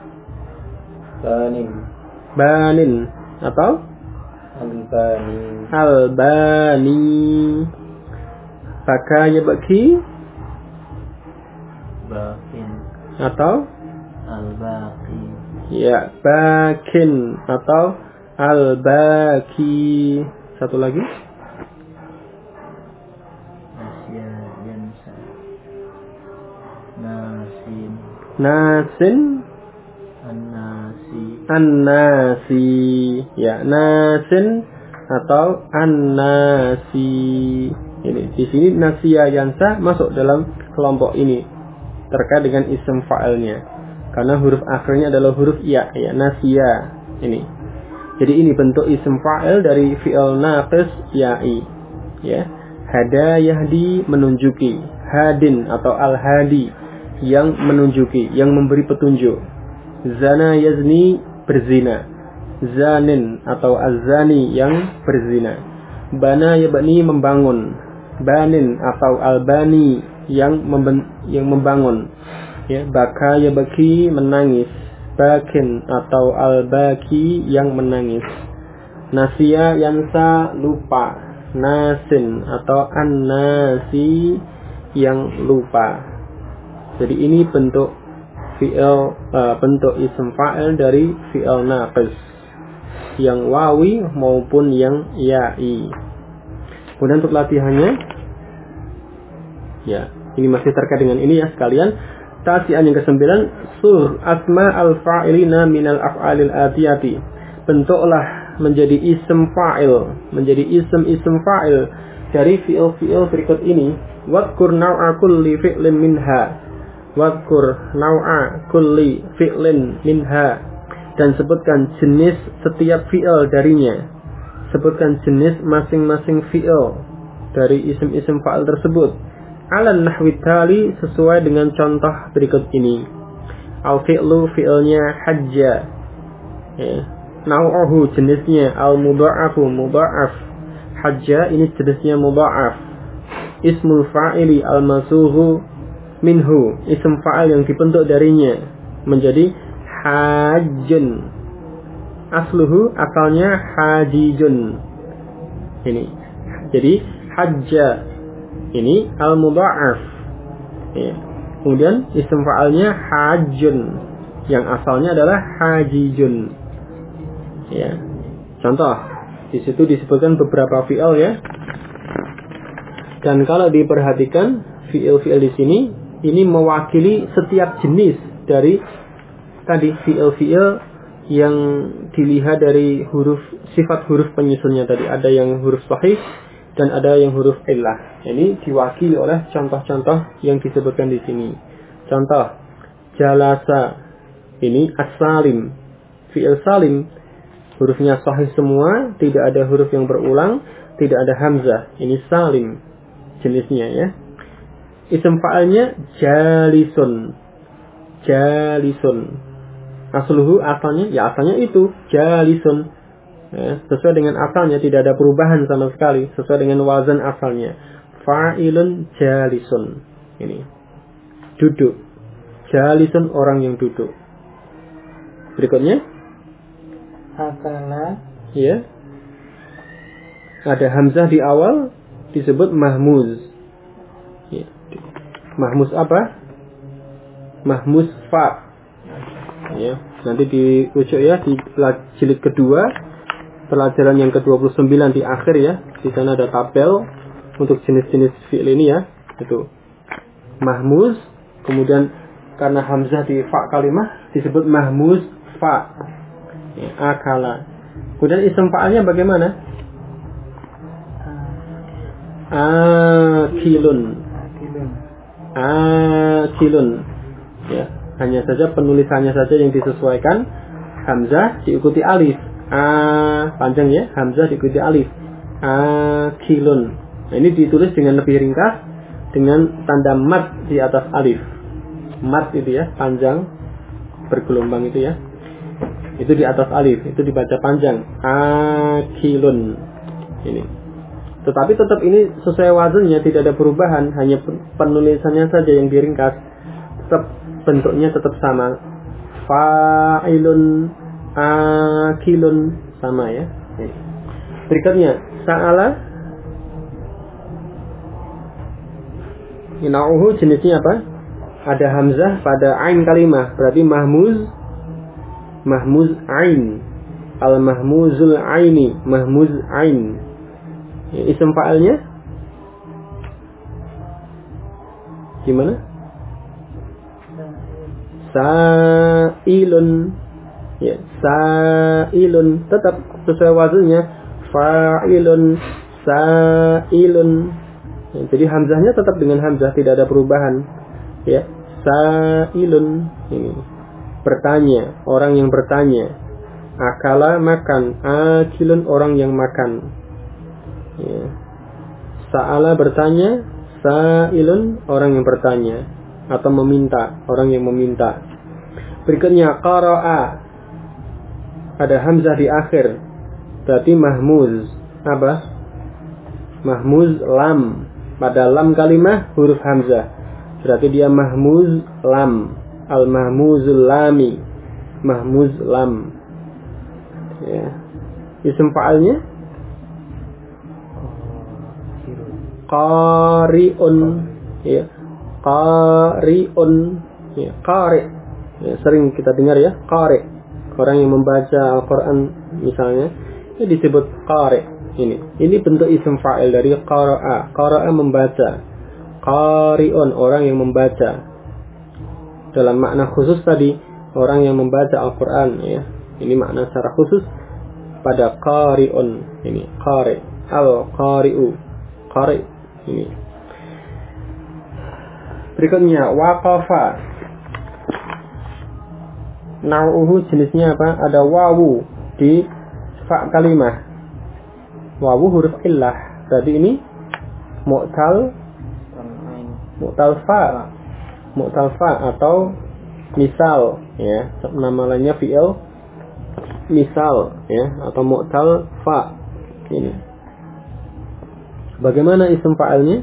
banin atau al-bani. Baka yabki atau al-baqi. Ya, bakin atau al-baki. Satu lagi. Nasin an-nasi. Ya, nasin atau an-nasi. Ini di sini nasiya yansa masuk dalam kelompok ini terkait dengan isim fa'ilnya. Karena huruf akhirnya adalah huruf ya, ya, nasiya. Ini. Jadi ini bentuk isim fa'il dari fi'il naqis ya'i. Ya. Hada yahdi menunjuki, hadin atau al-hadi yang menunjuki, yang memberi petunjuk. Zana yazni berzina, zanin atau az-zani yang berzina. Bana yabni membangun, banin atau al-bani yang membangun. Ya, baka yabki menangis, bakin atau al-baki yang menangis. Nasiya yansa lupa, nasin atau an-nasi yang lupa. Jadi ini bentuk fi'il, bentuk isim fa'il dari fi'il naqis, yang wawi maupun yang ya'i. Kemudian untuk latihannya, ya, ini masih terkait dengan ini ya sekalian. Tasian yang ke-9, sur asma al-fa'ilina minal af'alil atiyati. Bentuklah menjadi isim fa'il, menjadi isim fa'il dari fi'il-fi'il berikut ini. Wadkur naw'a kulli fi'lin minha. Wadkur naw'a kulli fi'lin minha. Dan sebutkan jenis setiap fi'il darinya. Sebutkan jenis masing-masing fi'il dari isim-isim fa'il tersebut. Alan nahwi tali, sesuai dengan contoh berikut ini. Al-fi'lu fi'ilnya hajja. Ya. Naw'uhu jenisnya al-mudha'afu mudha'af. Hajja ini jenisnya mudha'af. Ismul fa'ili al-masuhu minhu, isim fa'il yang dibentuk darinya menjadi hajjun. Asluhu asalnya hajijun. Ini. Jadi hajja ini al-mudha'af. Ya. Kemudian isim fa'ilnya hajjun yang asalnya adalah hajijun. Ya. Contoh, di situ disebutkan beberapa fi'il ya. Dan kalau diperhatikan fi'il-fi'il di sini ini mewakili setiap jenis dari tadi fi'il-fi'il yang dilihat dari huruf, sifat huruf penyusunnya tadi. Ada yang huruf sahih dan ada yang huruf illah. Ini diwakili oleh contoh-contoh yang disebutkan di sini. Contoh, jalasa ini as-salim. Fi'il salim hurufnya sahih semua, tidak ada huruf yang berulang, tidak ada hamzah. Ini salim jenisnya ya. Isim fa'ilnya jalisun. Jalisun. Asluhu asalnya, ya asalnya itu jalisun. Ya, sesuai dengan asalnya, tidak ada perubahan sama sekali, sesuai dengan wazan asalnya. Fa'ilun jalisun. Ini. Duduk. Jalisun orang yang duduk. Berikutnya. Akala. Ya. Ada hamzah di awal, disebut mahmuz. Ya. Mahmuz apa? Mahmuz fa. Ya. Nanti dirujuk ya di jilid kedua, pelajaran yang ke-29 di akhir ya. Di sana ada tabel untuk jenis-jenis fi'il ini ya. Itu mahmuz, kemudian karena hamzah di fa kalimah disebut mahmuz fa. Ya, akala. Kemudian isim fa'alnya bagaimana? Akilun. Akilun. Ya, hanya saja penulisannya saja yang disesuaikan. Hamzah diikuti alif. Panjang ya, hamzah diikuti alif. Akilun. Nah, ini ditulis dengan lebih ringkas dengan tanda mad di atas alif. Mad itu ya, panjang bergelombang itu ya. Itu di atas alif, itu dibaca panjang. Akilun. Ini. Tetapi tetap ini sesuai wazannya, tidak ada perubahan, hanya penulisannya saja yang diringkas. Tetap bentuknya tetap sama. Fa'ilun, akilun, sama ya. Ini. Berikutnya, sa'ala. Nauhu jenisnya apa? Ada hamzah pada ain kalimah, berarti mahmuz ain. Al-mahmuzul aini, mahmuz ain. Ya, isim fa'alnya gimana? Sa'ilun. Ya, sa'ilun tetap sesuai wazannya. Fa'ilun, sa'ilun. Ya, jadi hamzahnya tetap dengan hamzah, tidak ada perubahan. Ya, sa'ilun. Ini bertanya, orang yang bertanya. Akala makan, akilun orang yang makan. Ya. Sa'ala bertanya, sa'ilun orang yang bertanya atau meminta, orang yang meminta. Berikutnya qara'a. Ada hamzah di akhir. Berarti mahmuz. Apa? Mahmuz lam. Pada lam kalimah huruf hamzah. Berarti dia mahmuz lam. Al-mahmuzul lami. Mahmuz lam. Ya. Isim fa'alnya qari'un. Ya. Qari'un. Ya, qari'. Ya, sering kita dengar ya, qari'. Orang yang membaca Al-Qur'an misalnya, ini disebut qari'. Ini bentuk isim fa'il dari qara'a. Qara'a membaca. Qari'un orang yang membaca. Dalam makna khusus tadi, orang yang membaca Al-Qur'an ya. Ini makna secara khusus pada qari'un. Ini qari', al-qari'u. Qari' ini. Berikutnya waqafa. Nau'uhu jenisnya apa? Ada wawu di fa kalimah. Wawu huruf illah. Berarti ini mu'tal fa atau misal ya. Nama lainnya fi'il misal ya, atau mu'tal fa. Ini. Bagaimana isim fa'ilnya?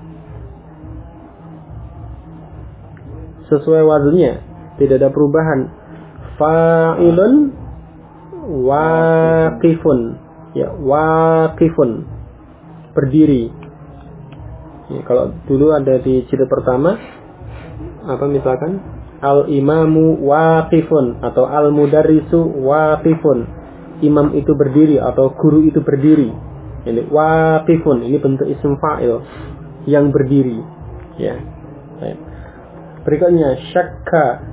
Sesuai wazannya, tidak ada perubahan. Fa'ilun waqifun. Ya, waqifun. Berdiri. Ya, kalau dulu ada di jilid pertama apa misalkan al-imamu waqifun atau al-mudarrisu waqifun. Imam itu berdiri atau guru itu berdiri. Ini waqifun, ini bentuk isim fa'il yang berdiri. Ya. Berikutnya syakka.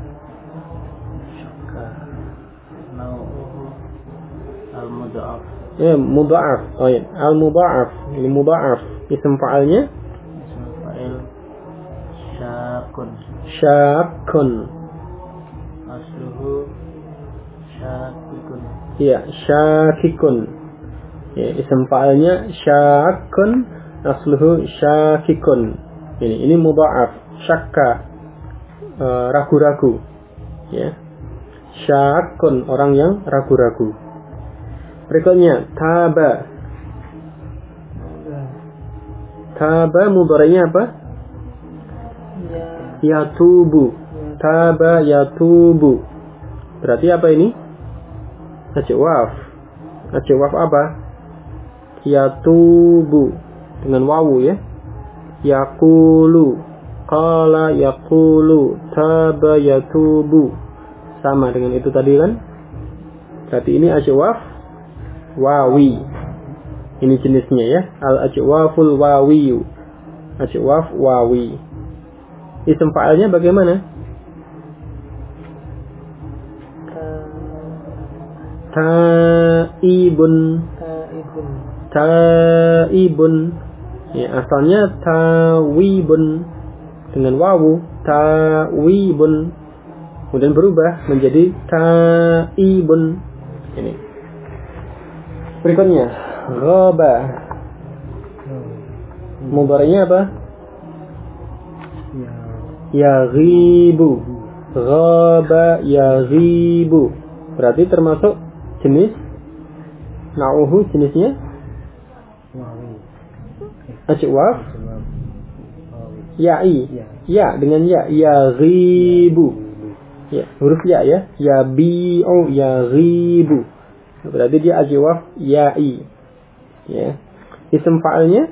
Al-mudha'af. Ya, mudha'af. Oh ya, al-mudha'af. Ini mudha'af. Isim fa'ilnya Isim fa'il syakun. Syakun. Asluhu syakikun. Ya, syakikun. Ya, isim fa'ilnya syakun, asluhu syakikun. Ini mudha'af. Syakka. Ragu-ragu. Ya. Syakun orang yang ragu-ragu. Berikutnya taba. Taba mudhari'nya apa? Yatubu. Taba yatubu. Berarti apa ini? Ajwaf. Ajwaf apa? Yatubu dengan wawu ya. Yaqulu. Qala yaqulu. Taba yatubu. sama dengan itu tadi kan. Berarti ini ajwaf wawi. Ini jenisnya ya, al-ajwaful wawiyu. Ajwaf wawi. Isim fa'ilnya bagaimana? Taibun. Taibun. Ya, asalnya tawibun dengan wawu, tawibun. Kemudian berubah menjadi taibun. Ini. Berikutnya, ghaba. Mudhari'nya apa? Yaghibu. Ghaba yaghibu. Berarti termasuk jenis nauhu, jenisnya ajwaf ya'i. Ya dengan ya, yaghibu. Ya, huruf ya ya, yabi'u yaghibu. Berarti dia ajwaf ya'i. Ya. Isim fa'ilnya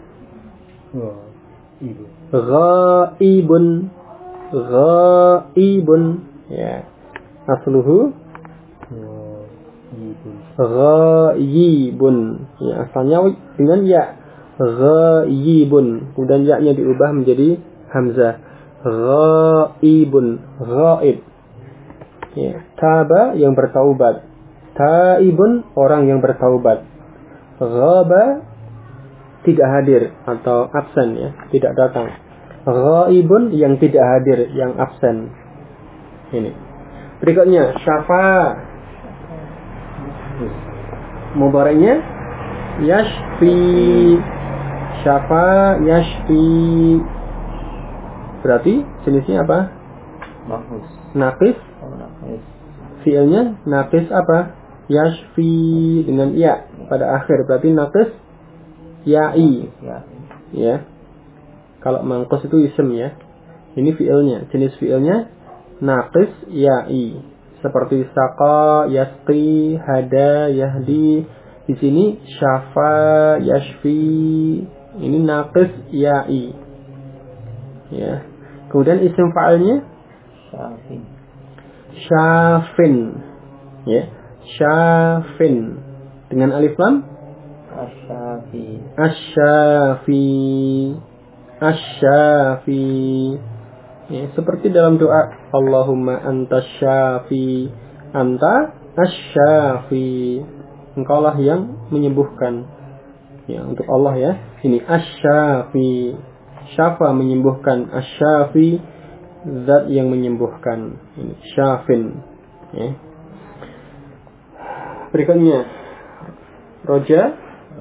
ghaibun. Ghaibun. Ya. Asluhu ghaibun. Ya, asalnya dengan ya. Ghaibun. Kemudian ya-nya diubah menjadi hamzah. Ghaibun. Ghaib. Ya. Taba yang bertaubat. Taibun orang yang bertaubat. Ghaba tidak hadir atau absen ya, tidak datang. Ghaibun yang tidak hadir, yang absen. Ini. Berikutnya syafa. Mudhari'nya yashfi. Syafa yashfi. Berarti jenisnya apa? Naqis. Fi'ilnya naqis apa? Yashfi dengan ya pada akhir, berarti naqis ya'i. Ya. Kalau mangkos itu isim ya. Ini fi'ilnya, jenis fi'ilnya naqis ya'i. Seperti saqa, yasqi, hada, yahdi. Di sini syafa, yashfi. Ini naqis ya'i. Ya. Kemudian isim fa'ilnya syafin. Ya. Syafin dengan alif lam asyafi. Asyafi. Ya, seperti dalam doa Allahumma anta syafi, anta asyafi, engkaulah yang menyembuhkan. Ya, untuk Allah ya. Ini asyafi. Syafa menyembuhkan, asyafi zat yang menyembuhkan. Ini syafin. Ya. Berikutnya roja.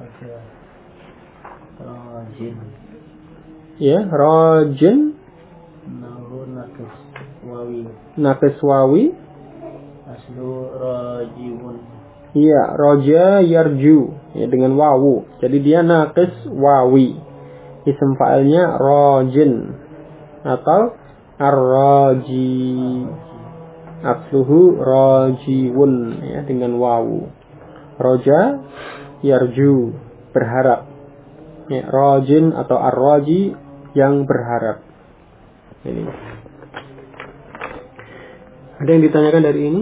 Rajin. Ya, rajin. Naqis wawi. Aslu rajiun. Iya, roja yarju ya, dengan wawu. Jadi dia naqis wawi. Isim fa'ilnya rajin atau ar-raji. Asluhu rajiun ya, dengan wawu. Roja yarju berharap. Ya, rajin atau ar-raji yang berharap. Ini. Ada yang ditanyakan dari ini?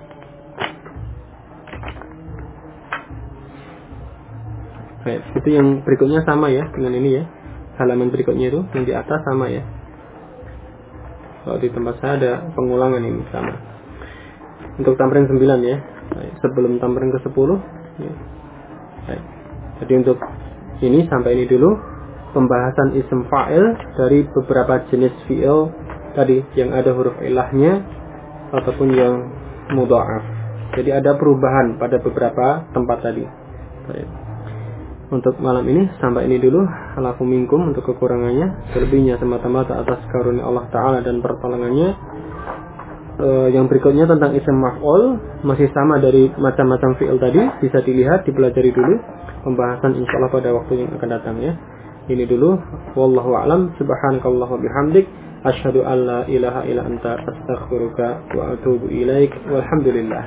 Baik, itu yang berikutnya sama ya dengan ini ya. Halaman berikutnya itu yang di atas sama ya. Kalau di tempat saya ada pengulangan ini sama. Untuk tamrin 9 ya. Baik, sebelum tamrin ke 10 ya. Baik. Jadi untuk ini sampai ini dulu pembahasan isim fa'il dari beberapa jenis fi'il tadi yang ada huruf ilahnya ataupun yang mudha'af. Jadi ada perubahan pada beberapa tempat tadi. Baik. Untuk malam ini sampai ini dulu. Alafu minkum, untuk kekurangannya, selebihnya semata-mata atas karunia Allah Ta'ala dan pertolongannya. Yang berikutnya tentang isim maf'ul masih sama dari macam-macam fi'il tadi, bisa dilihat, dipelajari dulu. Pembahasan insyaallah pada waktu yang akan datang ya. Ini dulu. Wallahu a'lam. Subhanakallah wa bihamdik, asyhadu an la ilaha illa anta, astaghfiruka wa atubu ilaik. Walhamdulillah.